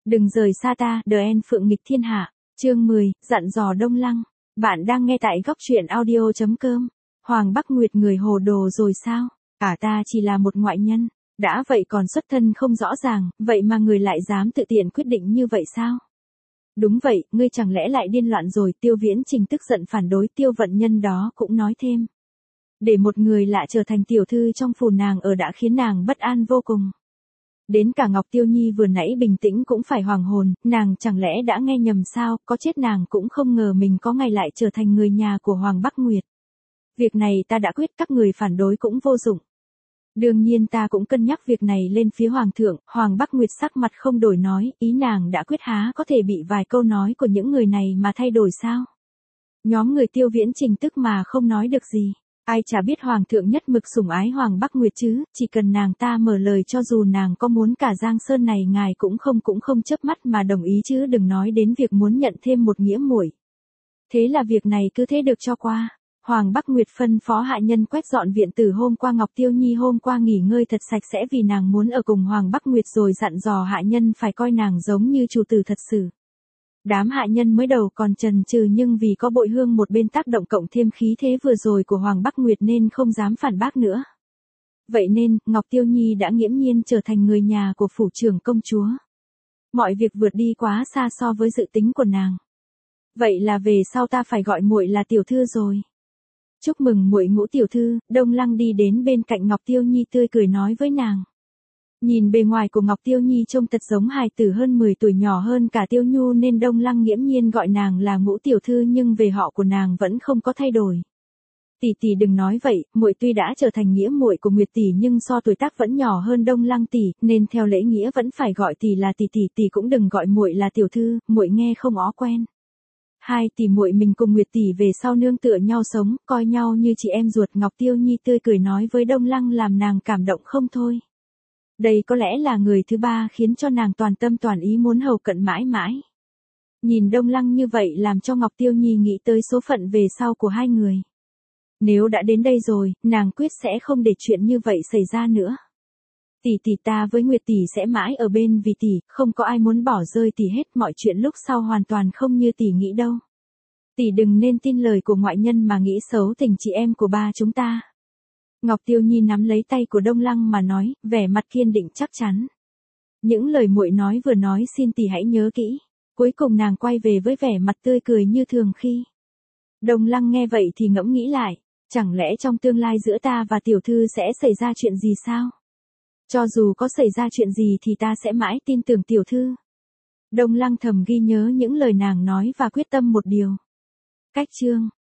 Đừng rời xa ta, The End Phượng nghịch thiên hạ. Chương 10, dặn dò Đông Lăng. Bạn đang nghe tại góc truyện audio.com. Hoàng Bắc Nguyệt người hồ đồ rồi sao? Cả ta chỉ là một ngoại nhân. Đã vậy còn xuất thân không rõ ràng, vậy mà người lại dám tự tiện quyết định như vậy sao? Đúng vậy, ngươi chẳng lẽ lại điên loạn rồi? Tiêu Viễn Trình tức giận phản đối. Tiêu Vận Nhân đó cũng nói thêm. Để một người lạ trở thành tiểu thư trong phủ nàng ở đã khiến nàng bất an vô cùng. Đến cả Ngọc Tiêu Nhi vừa nãy bình tĩnh cũng phải hoàng hồn, nàng chẳng lẽ đã nghe nhầm sao? Có chết nàng cũng không ngờ mình có ngày lại trở thành người nhà của Hoàng Bắc Nguyệt. Việc này ta đã quyết, các người phản đối cũng vô dụng. Đương nhiên ta cũng cân nhắc việc này lên phía Hoàng thượng. Hoàng Bắc Nguyệt sắc mặt không đổi nói, ý nàng đã quyết há có thể bị vài câu nói của những người này mà thay đổi sao? Nhóm người Tiêu Viễn Trình tức mà không nói được gì. Ai chả biết Hoàng thượng nhất mực sủng ái Hoàng Bắc Nguyệt chứ, chỉ cần nàng ta mở lời cho dù nàng có muốn cả Giang Sơn này ngài cũng không chớp mắt mà đồng ý chứ đừng nói đến việc muốn nhận thêm một nghĩa muội. Thế là việc này cứ thế được cho qua. Hoàng Bắc Nguyệt phân phó hạ nhân quét dọn viện tử hôm qua. Ngọc Tiêu Nhi hôm qua nghỉ ngơi thật sạch sẽ vì nàng muốn ở cùng Hoàng Bắc Nguyệt, rồi dặn dò hạ nhân phải coi nàng giống như chủ tử thật sự. Đám hạ nhân mới đầu còn chần chừ nhưng vì có Bội Hương một bên tác động cộng thêm khí thế vừa rồi của Hoàng Bắc Nguyệt nên không dám phản bác nữa. Vậy nên, Ngọc Tiêu Nhi đã nghiễm nhiên trở thành người nhà của phủ trưởng công chúa. Mọi việc vượt đi quá xa so với dự tính của nàng. Vậy là về sau ta phải gọi muội là tiểu thư rồi. Chúc mừng muội Ngũ tiểu thư. Đông Lăng đi đến bên cạnh Ngọc Tiêu Nhi tươi cười nói với nàng. Nhìn bề ngoài của Ngọc Tiêu Nhi trông thật giống hài tử hơn 10 tuổi, nhỏ hơn cả Tiêu Nhu nên Đông Lăng nghiễm nhiên gọi nàng là Ngũ tiểu thư, nhưng về họ của nàng vẫn không có thay đổi. Tỷ tỷ đừng nói vậy, muội tuy đã trở thành nghĩa muội của Nguyệt tỷ nhưng so tuổi tác vẫn nhỏ hơn Đông Lăng tỷ, nên theo lễ nghĩa vẫn phải gọi tỷ là tỷ. Tỷ cũng đừng gọi muội là tiểu thư, muội nghe không ó quen. Hai tỷ muội mình cùng Nguyệt tỷ về sau nương tựa nhau sống, coi nhau như chị em ruột. Ngọc Tiêu Nhi tươi cười nói với Đông Lăng làm nàng cảm động không thôi. Đây có lẽ là người thứ ba khiến cho nàng toàn tâm toàn ý muốn hầu cận mãi mãi. Nhìn Đông Lăng như vậy làm cho Ngọc Tiêu Nhi nghĩ tới số phận về sau của hai người. Nếu đã đến đây rồi, nàng quyết sẽ không để chuyện như vậy xảy ra nữa. Tỷ ta với Nguyệt tỷ sẽ mãi ở bên vì tỷ, không có ai muốn bỏ rơi tỷ hết, mọi chuyện lúc sau hoàn toàn không như tỷ nghĩ đâu. Tỷ đừng nên tin lời của ngoại nhân mà nghĩ xấu tình chị em của ba chúng ta. Ngọc Tiêu Nhi nắm lấy tay của Đông Lăng mà nói, vẻ mặt kiên định chắc chắn. Những lời muội nói vừa nói xin tỷ hãy nhớ kỹ. Cuối cùng nàng quay về với vẻ mặt tươi cười như thường khi. Đông Lăng nghe vậy thì ngẫm nghĩ lại, chẳng lẽ trong tương lai giữa ta và tiểu thư sẽ xảy ra chuyện gì sao? Cho dù có xảy ra chuyện gì thì ta sẽ mãi tin tưởng tiểu thư. Đông Lăng thầm ghi nhớ những lời nàng nói và quyết tâm một điều. Cách chương